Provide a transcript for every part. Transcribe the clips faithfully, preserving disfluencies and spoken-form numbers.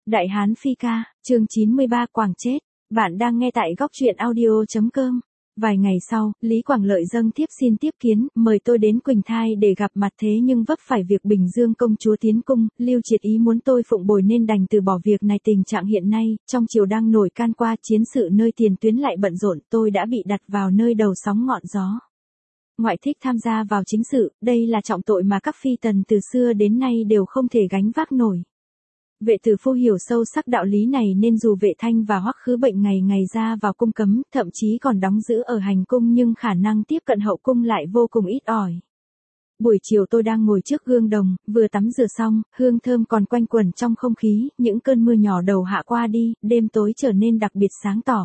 Đại Hán Phi Ca, chương chín mươi ba Quảng chết. Bạn đang nghe tại góc truyện audio chấm com. Vài ngày sau, Lý Quảng Lợi dâng thiếp xin tiếp kiến, mời tôi đến Quỳnh Thai để gặp mặt, thế nhưng vấp phải việc Bình Dương công chúa tiến cung, Lưu Triệt ý muốn tôi phụng bồi nên đành từ bỏ việc này. Tình trạng hiện nay, trong triều đang nổi can qua, chiến sự nơi tiền tuyến lại bận rộn, tôi đã bị đặt vào nơi đầu sóng ngọn gió. Ngoại thích tham gia vào chính sự, đây là trọng tội mà các phi tần từ xưa đến nay đều không thể gánh vác nổi. Vệ tử phu hiểu sâu sắc đạo lý này nên dù Vệ Thanh và Hoắc Khứ Bệnh ngày ngày ra vào cung cấm, thậm chí còn đóng giữ ở hành cung, nhưng khả năng tiếp cận hậu cung lại vô cùng ít ỏi. Buổi chiều tôi đang ngồi trước gương đồng, vừa tắm rửa xong, hương thơm còn quanh quẩn trong không khí, những cơn mưa nhỏ đầu hạ qua đi, đêm tối trở nên đặc biệt sáng tỏ.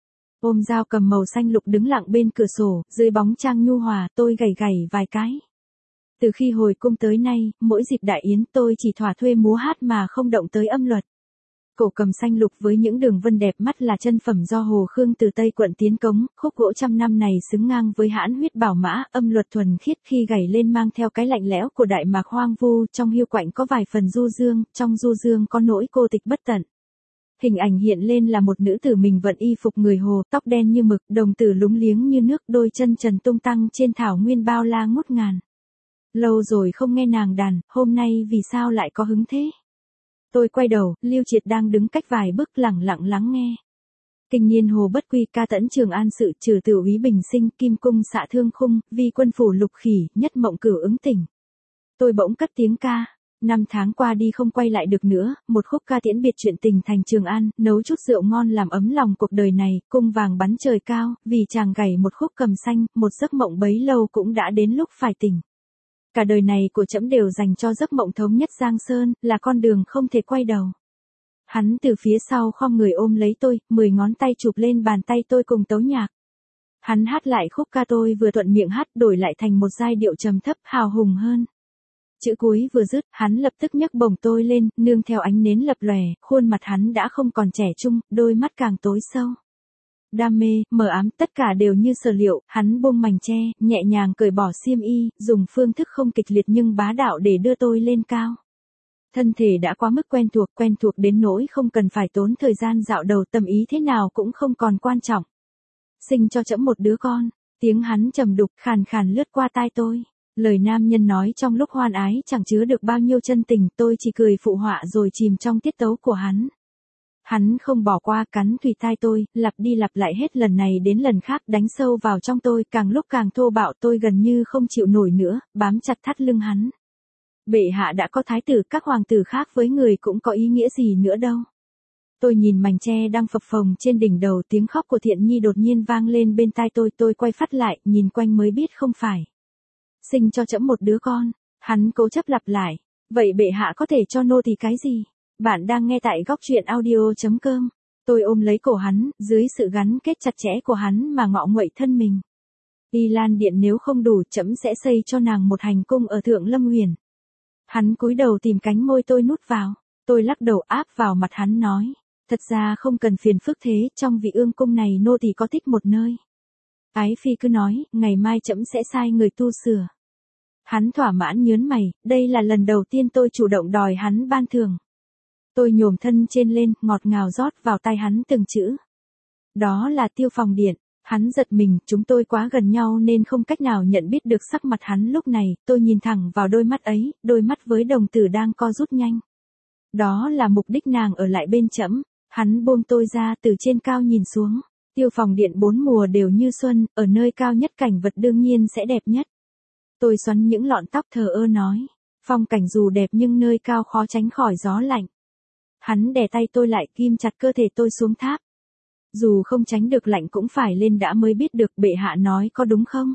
Ôm dao cầm màu xanh lục đứng lặng bên cửa sổ, dưới bóng trăng nhu hòa, tôi gảy gảy vài cái. Từ khi hồi cung tới nay, mỗi dịp đại yến tôi chỉ thỏa thuê múa hát mà không động tới âm luật. Cổ cầm xanh lục với những đường vân đẹp mắt là chân phẩm do Hồ Khương từ Tây Quận tiến cống, khúc gỗ trăm năm này xứng ngang với hãn huyết bảo mã, âm luật thuần khiết khi gảy lên mang theo cái lạnh lẽo của đại mạc hoang vu, trong hiu quạnh có vài phần du dương, trong du dương có nỗi cô tịch bất tận. Hình ảnh hiện lên là một nữ tử mình vận y phục người Hồ, tóc đen như mực, đồng tử lúng liếng như nước, đôi chân trần tung tăng trên thảo nguyên bao la ngút ngàn. Lâu rồi không nghe nàng đàn, hôm nay vì sao lại có hứng thế? Tôi quay đầu, Lưu Triệt đang đứng cách vài bước lẳng lặng lắng nghe. Kinh niên hồ bất quy, ca tẫn Trường An sự, trừ tử úy bình sinh, kim cung xạ thương khung, vi quân phủ lục khỉ, nhất mộng cửu ứng tỉnh. Tôi bỗng cất tiếng ca. Năm tháng qua đi không quay lại được nữa, một khúc ca tiễn biệt chuyện tình thành Trường An, nấu chút rượu ngon làm ấm lòng cuộc đời này, cung vàng bắn trời cao, vì chàng gảy một khúc cầm xanh, một giấc mộng bấy lâu cũng đã đến lúc phải tỉnh. Cả đời này của trẫm đều dành cho giấc mộng thống nhất Giang Sơn, là con đường không thể quay đầu. Hắn từ phía sau khom người ôm lấy tôi, mười ngón tay chụp lên bàn tay tôi cùng tấu nhạc. Hắn hát lại khúc ca tôi vừa thuận miệng hát, đổi lại thành một giai điệu trầm thấp hào hùng hơn. Chữ cuối vừa dứt, hắn lập tức nhấc bổng tôi lên, nương theo ánh nến lập lòe, khuôn mặt hắn đã không còn trẻ trung, đôi mắt càng tối sâu. Đam mê, mờ ám, tất cả đều như sở liệu, hắn buông mành che, nhẹ nhàng cởi bỏ xiêm y, dùng phương thức không kịch liệt nhưng bá đạo để đưa tôi lên cao. Thân thể đã quá mức quen thuộc, quen thuộc đến nỗi không cần phải tốn thời gian dạo đầu, tâm ý thế nào cũng không còn quan trọng. Sinh cho trẫm một đứa con, tiếng hắn trầm đục, khàn khàn lướt qua tai tôi. Lời nam nhân nói trong lúc hoan ái chẳng chứa được bao nhiêu chân tình, tôi chỉ cười phụ họa rồi chìm trong tiết tấu của hắn. Hắn không bỏ qua, cắn thùy tai tôi, lặp đi lặp lại hết lần này đến lần khác, đánh sâu vào trong tôi, càng lúc càng thô bạo, tôi gần như không chịu nổi nữa, bám chặt thắt lưng hắn. Bệ hạ đã có thái tử, các hoàng tử khác với người cũng có ý nghĩa gì nữa đâu. Tôi nhìn mành tre đang phập phồng trên đỉnh đầu, tiếng khóc của Thiện Nhi đột nhiên vang lên bên tai tôi, tôi quay phát lại, nhìn quanh mới biết không phải. Sinh cho trẫm một đứa con, hắn cố chấp lặp lại, vậy bệ hạ có thể cho nô tỳ cái gì? Bạn đang nghe tại góc truyện audio chấm com. Tôi ôm lấy cổ hắn, dưới sự gắn kết chặt chẽ của hắn mà ngọ nguậy thân mình. Y Lan Điện nếu không đủ, trẫm sẽ xây cho nàng một hành cung ở Thượng Lâm Huyền. Hắn cúi đầu tìm cánh môi tôi nút vào, tôi lắc đầu áp vào mặt hắn nói, thật ra không cần phiền phức thế, trong vị ương cung này nô tỳ có thích một nơi. Ái phi cứ nói, ngày mai trẫm sẽ sai người tu sửa. Hắn thỏa mãn nhớn mày, đây là lần đầu tiên tôi chủ động đòi hắn ban thưởng. Tôi nhổm thân trên lên, ngọt ngào rót vào tai hắn từng chữ. Đó là Tiêu Phòng Điện. Hắn giật mình, chúng tôi quá gần nhau nên không cách nào nhận biết được sắc mặt hắn lúc này, tôi nhìn thẳng vào đôi mắt ấy, đôi mắt với đồng tử đang co rút nhanh. Đó là mục đích nàng ở lại bên trẫm. Hắn buông tôi ra, từ trên cao nhìn xuống. Tiêu Phòng Điện bốn mùa đều như xuân, ở nơi cao nhất cảnh vật đương nhiên sẽ đẹp nhất. Tôi xoắn những lọn tóc thờ ơ nói, phong cảnh dù đẹp nhưng nơi cao khó tránh khỏi gió lạnh. Hắn đè tay tôi lại, ghim chặt cơ thể tôi xuống tháp. Dù không tránh được lạnh cũng phải lên đã mới biết được, bệ hạ nói có đúng không?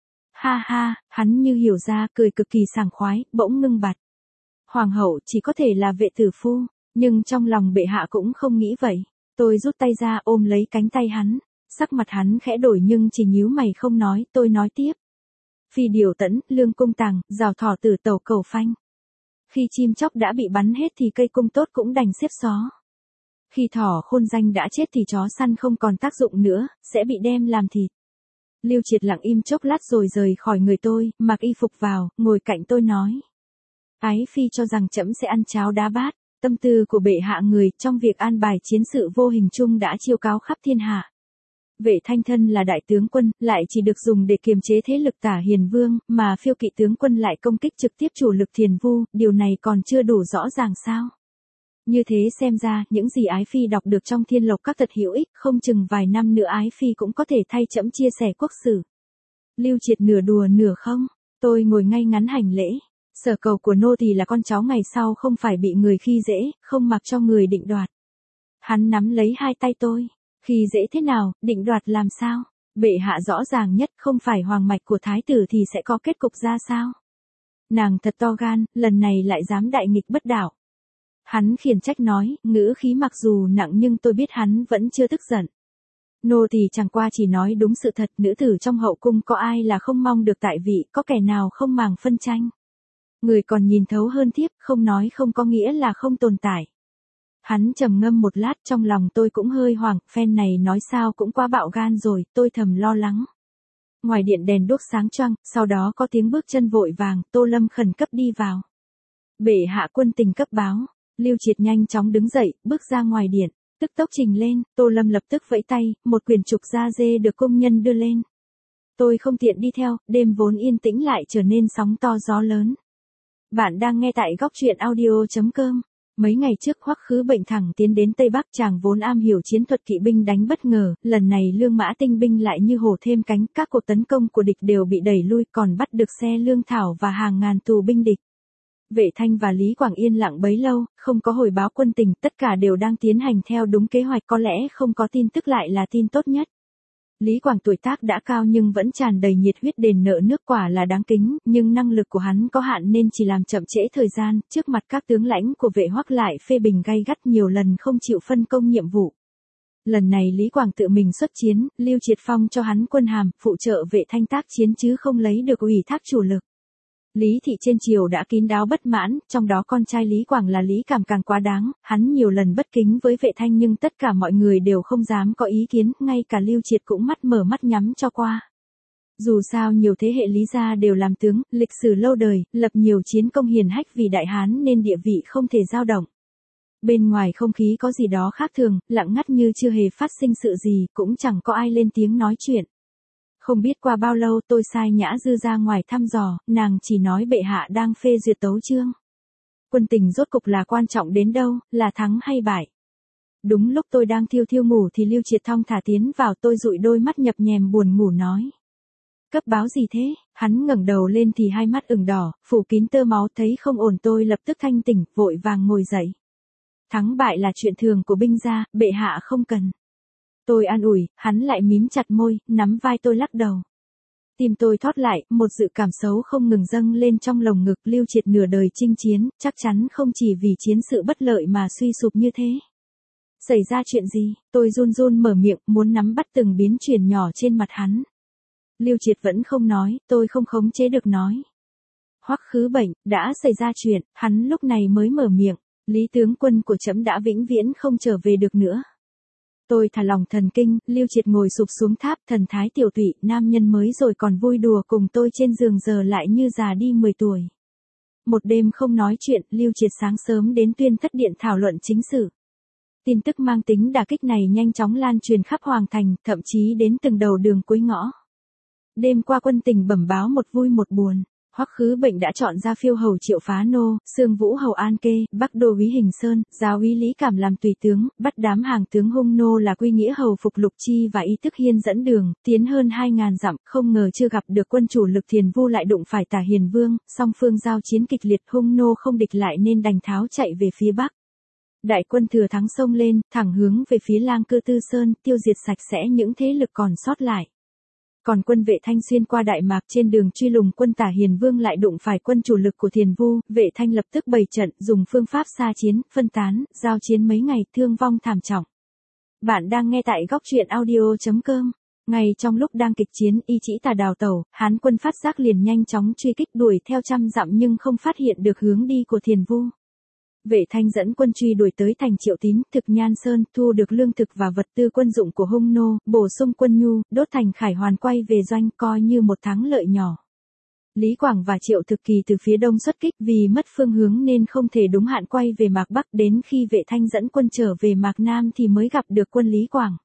Ha ha, hắn như hiểu ra, cười cực kỳ sảng khoái, bỗng ngưng bặt. Hoàng hậu chỉ có thể là vệ tử phu, nhưng trong lòng bệ hạ cũng không nghĩ vậy. Tôi rút tay ra ôm lấy cánh tay hắn, sắc mặt hắn khẽ đổi nhưng chỉ nhíu mày không nói, tôi nói tiếp. Phi điều tẫn, lương cung tàng, rào thỏ tử tàu cầu phanh. Khi chim chóc đã bị bắn hết thì cây cung tốt cũng đành xếp xó. Khi thỏ khôn danh đã chết thì chó săn không còn tác dụng nữa, sẽ bị đem làm thịt. Lưu Triệt lặng im chốc lát rồi rời khỏi người tôi, mặc y phục vào, ngồi cạnh tôi nói. Ái phi cho rằng trẫm sẽ ăn cháo đá bát. tâm tư của bệ hạ người trong việc an bài chiến sự vô hình chung đã chiêu cáo khắp thiên hạ. Vệ Thanh thân là đại tướng quân, lại chỉ được dùng để kiềm chế thế lực Tả Hiền Vương, mà phiêu kỵ tướng quân lại công kích trực tiếp chủ lực Thiền Vu, điều này còn chưa đủ rõ ràng sao? Như thế xem ra, những gì Ái Phi đọc được trong Thiên Lộc Các thật hữu ích, không chừng vài năm nữa Ái Phi cũng có thể thay trẫm chia sẻ quốc sử. Lưu Triệt nửa đùa nửa không, tôi ngồi ngay ngắn hành lễ. Sở cầu của nô tỳ là con cháu ngày sau không phải bị người khi dễ, không mặc cho người định đoạt. Hắn nắm lấy hai tay tôi. Khi dễ thế nào, định đoạt làm sao? Bệ hạ rõ ràng nhất, không phải hoàng mạch của thái tử thì sẽ có kết cục ra sao? Nàng thật to gan, lần này lại dám đại nghịch bất đạo. Hắn khiển trách nói, ngữ khí mặc dù nặng nhưng tôi biết hắn vẫn chưa tức giận. Nô tỳ chẳng qua chỉ nói đúng sự thật, nữ tử trong hậu cung có ai là không mong được tại vị, có kẻ nào không màng phân tranh. Người còn nhìn thấu hơn thiếp, không nói không có nghĩa là không tồn tại. Hắn trầm ngâm một lát, trong lòng tôi cũng hơi hoảng, phen này nói sao cũng quá bạo gan rồi, tôi thầm lo lắng. Ngoài điện đèn đuốc sáng choang, sau đó có tiếng bước chân vội vàng, Tô Lâm khẩn cấp đi vào. Bệ hạ quân tình cấp báo, Lưu Triệt nhanh chóng đứng dậy, bước ra ngoài điện, tức tốc trình lên, Tô Lâm lập tức vẫy tay, một quyển trục da dê được công nhân đưa lên. Tôi không tiện đi theo, đêm vốn yên tĩnh lại trở nên sóng to gió lớn. Bạn đang nghe tại góc truyện audio chấm com. Mấy ngày trước Hoắc Khứ Bệnh thẳng tiến đến Tây Bắc, chàng vốn am hiểu chiến thuật kỵ binh đánh bất ngờ, lần này lương mã tinh binh lại như hổ thêm cánh, các cuộc tấn công của địch đều bị đẩy lui, còn bắt được xe lương thảo và hàng ngàn tù binh địch. Vệ Thanh và Lý Quảng yên lặng bấy lâu, không có hồi báo quân tình, tất cả đều đang tiến hành theo đúng kế hoạch, có lẽ không có tin tức lại là tin tốt nhất. Lý Quảng tuổi tác đã cao nhưng vẫn tràn đầy nhiệt huyết, đền nợ nước quả là đáng kính, nhưng năng lực của hắn có hạn nên chỉ làm chậm trễ thời gian, trước mặt các tướng lãnh của Vệ Hoắc lại phê bình gay gắt, nhiều lần không chịu phân công nhiệm vụ. Lần này Lý Quảng tự mình xuất chiến, Lưu Triệt phong cho hắn quân hàm, phụ trợ Vệ Thanh tác chiến chứ không lấy được ủy thác chủ lực. Lý thị trên triều đã kín đáo bất mãn, trong đó con trai Lý Quảng là Lý Cảm càng quá đáng, hắn nhiều lần bất kính với Vệ Thanh nhưng tất cả mọi người đều không dám có ý kiến, ngay cả Lưu Triệt cũng mắt mở mắt nhắm cho qua. Dù sao nhiều thế hệ Lý gia đều làm tướng, lịch sử lâu đời, lập nhiều chiến công hiển hách vì Đại Hán nên địa vị không thể dao động. Bên ngoài không khí có gì đó khác thường, lặng ngắt như chưa hề phát sinh sự gì, cũng chẳng có ai lên tiếng nói chuyện. Không biết qua bao lâu tôi sai Nhã Dư ra ngoài thăm dò, nàng chỉ nói bệ hạ đang phê duyệt tấu chương. Quân tình rốt cục là quan trọng đến đâu, là thắng hay bại. Đúng lúc tôi đang thiêu thiêu ngủ thì Lưu Triệt thong thả tiến vào, tôi dụi đôi mắt nhập nhèm buồn ngủ nói. Cấp báo gì thế? Hắn ngẩng đầu lên thì hai mắt ửng đỏ, phủ kín tơ máu, thấy không ổn tôi lập tức thanh tỉnh, vội vàng ngồi dậy. Thắng bại là chuyện thường của binh gia, bệ hạ không cần. Tôi an ủi, hắn lại mím chặt môi, nắm vai tôi lắc đầu. Tim tôi thót lại, một dự cảm xấu không ngừng dâng lên trong lồng ngực. Lưu Triệt nửa đời chinh chiến, chắc chắn không chỉ vì chiến sự bất lợi mà suy sụp như thế. Xảy ra chuyện gì? Tôi run run mở miệng, muốn nắm bắt từng biến chuyển nhỏ trên mặt hắn. Lưu Triệt vẫn không nói, tôi không khống chế được nói. Hoắc Khứ Bệnh, đã xảy ra chuyện, hắn lúc này mới mở miệng. Lý tướng quân của trẫm đã vĩnh viễn không trở về được nữa. Tôi thả lòng thần kinh, Lưu Triệt ngồi sụp xuống tháp, thần thái tiểu tụy, nam nhân mới rồi còn vui đùa cùng tôi trên giường giờ lại như già đi mười tuổi. Một đêm không nói chuyện, Lưu Triệt sáng sớm đến Tuyên Thất Điện thảo luận chính sự. Tin tức mang tính đả kích này nhanh chóng lan truyền khắp Hoàng Thành, thậm chí đến từng đầu đường cuối ngõ. Đêm qua quân tình bẩm báo một vui một buồn. Hoắc Khứ Bệnh đã chọn ra phiêu hầu Triệu Phá Nô, Sương Vũ hầu An Kê, Bắc Đô úy Hình Sơn, giáo úy Lý Cảm làm tùy tướng, bắt đám hàng tướng hung nô là Quy Nghĩa hầu Phục Lục Chi và Y Tức Hiên dẫn đường, tiến hơn hai ngàn dặm, không ngờ chưa gặp được quân chủ lực Thiền Vu lại đụng phải Tả Hiền Vương, song phương giao chiến kịch liệt, hung nô không địch lại nên đành tháo chạy về phía bắc. Đại quân thừa thắng xông lên, thẳng hướng về phía Lang Cư Tư Sơn, tiêu diệt sạch sẽ những thế lực còn sót lại. Còn quân Vệ Thanh xuyên qua Đại Mạc, trên đường truy lùng quân Tả Hiền Vương lại đụng phải quân chủ lực của Thiền Vu, Vệ Thanh lập tức bày trận, dùng phương pháp xa chiến, phân tán, giao chiến mấy ngày, thương vong thảm trọng. Bạn đang nghe tại góc truyện audio chấm com. Ngay trong lúc đang kịch chiến, Y Chỉ Tà đào tẩu, Hán quân phát giác liền nhanh chóng truy kích, đuổi theo trăm dặm nhưng không phát hiện được hướng đi của Thiền Vu. Vệ Thanh dẫn quân truy đuổi tới thành Triệu Tín, Thực Nhan Sơn, thu được lương thực và vật tư quân dụng của hung nô, bổ sung quân nhu, đốt thành Khải Hoàn quay về doanh, coi như một thắng lợi nhỏ. Lý Quảng và Triệu Thực Kỳ từ phía đông xuất kích, vì mất phương hướng nên không thể đúng hạn quay về Mạc Bắc, đến khi Vệ Thanh dẫn quân trở về Mạc Nam thì mới gặp được quân Lý Quảng.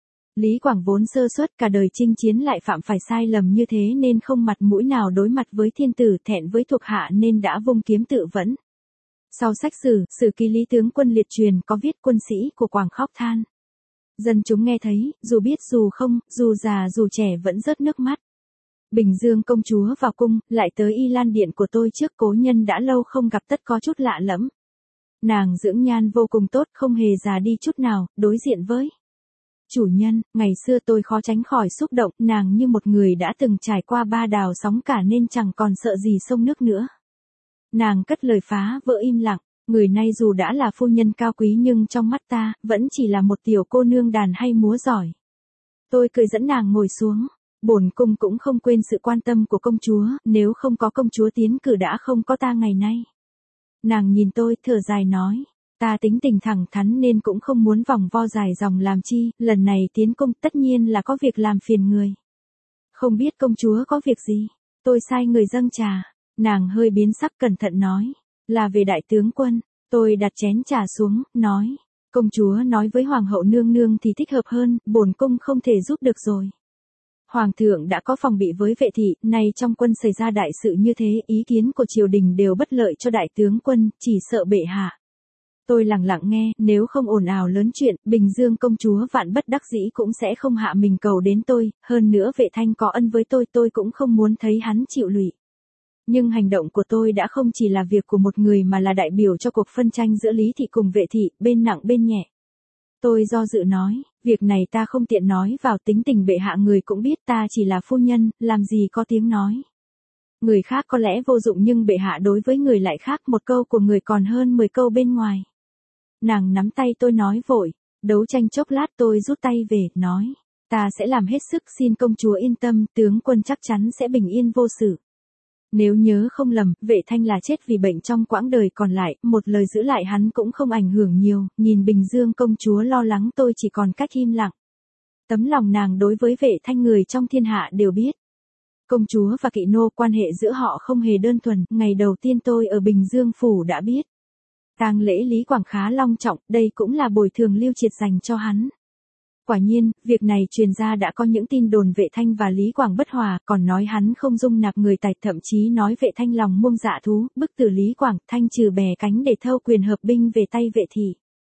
Lý Quảng vốn sơ suất, cả đời chinh chiến lại phạm phải sai lầm như thế nên không mặt mũi nào đối mặt với thiên tử, thẹn với thuộc hạ nên đã vung kiếm tự vẫn. Sau sách sử, sử ký Lý tướng quân liệt truyền có viết quân sĩ của Quảng khóc than. Dân chúng nghe thấy, dù biết dù không, dù già dù trẻ vẫn rớt nước mắt. Bình Dương công chúa vào cung, lại tới Y Lan điện của tôi trước cố nhân đã lâu không gặp tất có chút lạ lẫm. Nàng dưỡng nhan vô cùng tốt, không hề già đi chút nào, đối diện với chủ nhân, ngày xưa tôi khó tránh khỏi xúc động, nàng như một người đã từng trải qua ba đào sóng cả nên chẳng còn sợ gì sông nước nữa. Nàng cất lời phá vỡ im lặng, người này dù đã là phu nhân cao quý nhưng trong mắt ta, vẫn chỉ là một tiểu cô nương đàn hay múa giỏi. Tôi cười dẫn nàng ngồi xuống, bổn cung cũng không quên sự quan tâm của công chúa, nếu không có công chúa tiến cử đã không có ta ngày nay. Nàng nhìn tôi thở dài nói, ta tính tình thẳng thắn nên cũng không muốn vòng vo dài dòng làm chi, lần này tiến cung tất nhiên là có việc làm phiền người. Không biết công chúa có việc gì, tôi sai người dâng trà, nàng hơi biến sắc cẩn thận nói, là về đại tướng quân, tôi đặt chén trà xuống, nói, công chúa nói với hoàng hậu nương nương thì thích hợp hơn, bổn cung không thể giúp được rồi. Hoàng thượng đã có phòng bị với vệ thị, nay trong quân xảy ra đại sự như thế, ý kiến của triều đình đều bất lợi cho đại tướng quân, chỉ sợ bệ hạ. Tôi lặng lặng nghe, nếu không ồn ào lớn chuyện, Bình Dương công chúa vạn bất đắc dĩ cũng sẽ không hạ mình cầu đến tôi, hơn nữa Vệ Thanh có ân với tôi, tôi cũng không muốn thấy hắn chịu lụy. Nhưng hành động của tôi đã không chỉ là việc của một người mà là đại biểu cho cuộc phân tranh giữa Lý thị cùng Vệ thị, bên nặng bên nhẹ. Tôi do dự nói, việc này ta không tiện nói vào, tính tình bệ hạ người cũng biết, ta chỉ là phu nhân, làm gì có tiếng nói. Người khác có lẽ vô dụng nhưng bệ hạ đối với người lại khác, một câu của người còn hơn mười câu bên ngoài. Nàng nắm tay tôi nói vội, đấu tranh chốc lát tôi rút tay về, nói, ta sẽ làm hết sức, xin công chúa yên tâm, tướng quân chắc chắn sẽ bình yên vô sự. Nếu nhớ không lầm, Vệ Thanh là chết vì bệnh trong quãng đời còn lại, một lời giữ lại hắn cũng không ảnh hưởng nhiều, nhìn Bình Dương công chúa lo lắng tôi chỉ còn cách im lặng. Tấm lòng nàng đối với Vệ Thanh người trong thiên hạ đều biết. Công chúa và kỵ nô, quan hệ giữa họ không hề đơn thuần, ngày đầu tiên tôi ở Bình Dương phủ đã biết. Tang lễ Lý Quảng khá long trọng, đây cũng là bồi thường Lưu Triệt dành cho hắn. Quả nhiên, việc này truyền ra đã có những tin đồn Vệ Thanh và Lý Quảng bất hòa, còn nói hắn không dung nạp người tài, thậm chí nói Vệ Thanh lòng muông dạ thú, bức tử Lý Quảng, Thanh trừ bè cánh để thâu quyền hợp binh về tay Vệ thị.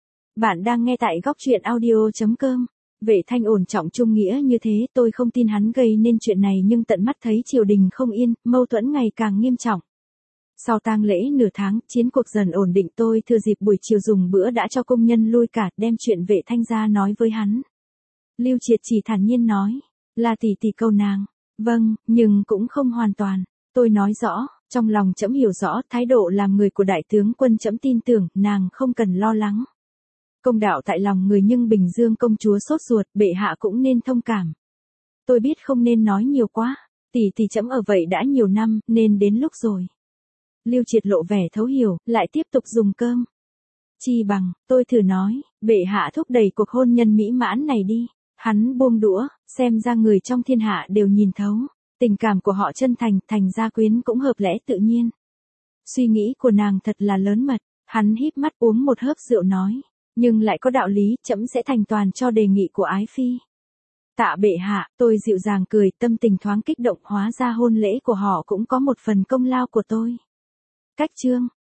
Bạn đang nghe tại góc truyện audio chấm com. Vệ Thanh ổn trọng trung nghĩa như thế, tôi không tin hắn gây nên chuyện này, nhưng tận mắt thấy triều đình không yên, mâu thuẫn ngày càng nghiêm trọng. Sau tang lễ nửa tháng, chiến cuộc dần ổn định, tôi thừa dịp buổi chiều dùng bữa đã cho công nhân lui cả, đem chuyện Vệ Thanh ra nói với hắn. Lưu Triệt chỉ thản nhiên nói, là tỷ tỷ câu nàng. Vâng, nhưng cũng không hoàn toàn. Tôi nói rõ, trong lòng trẫm hiểu rõ, thái độ làm người của đại tướng quân trẫm tin tưởng, nàng không cần lo lắng. Công đạo tại lòng người nhưng Bình Dương công chúa sốt ruột, bệ hạ cũng nên thông cảm. Tôi biết không nên nói nhiều quá, tỷ tỷ trẫm ở vậy đã nhiều năm, nên đến lúc rồi. Lưu Triệt lộ vẻ thấu hiểu, lại tiếp tục dùng cơm. Chi bằng, tôi thử nói, bệ hạ thúc đẩy cuộc hôn nhân mỹ mãn này đi. Hắn buông đũa, xem ra người trong thiên hạ đều nhìn thấu. Tình cảm của họ chân thành, thành gia quyến cũng hợp lẽ tự nhiên. Suy nghĩ của nàng thật là lớn mật, hắn híp mắt uống một hớp rượu nói. Nhưng lại có đạo lý, trẫm sẽ thành toàn cho đề nghị của ái phi. Tạ bệ hạ, tôi dịu dàng cười, tâm tình thoáng kích động, hóa ra hôn lễ của họ cũng có một phần công lao của tôi. Cách chương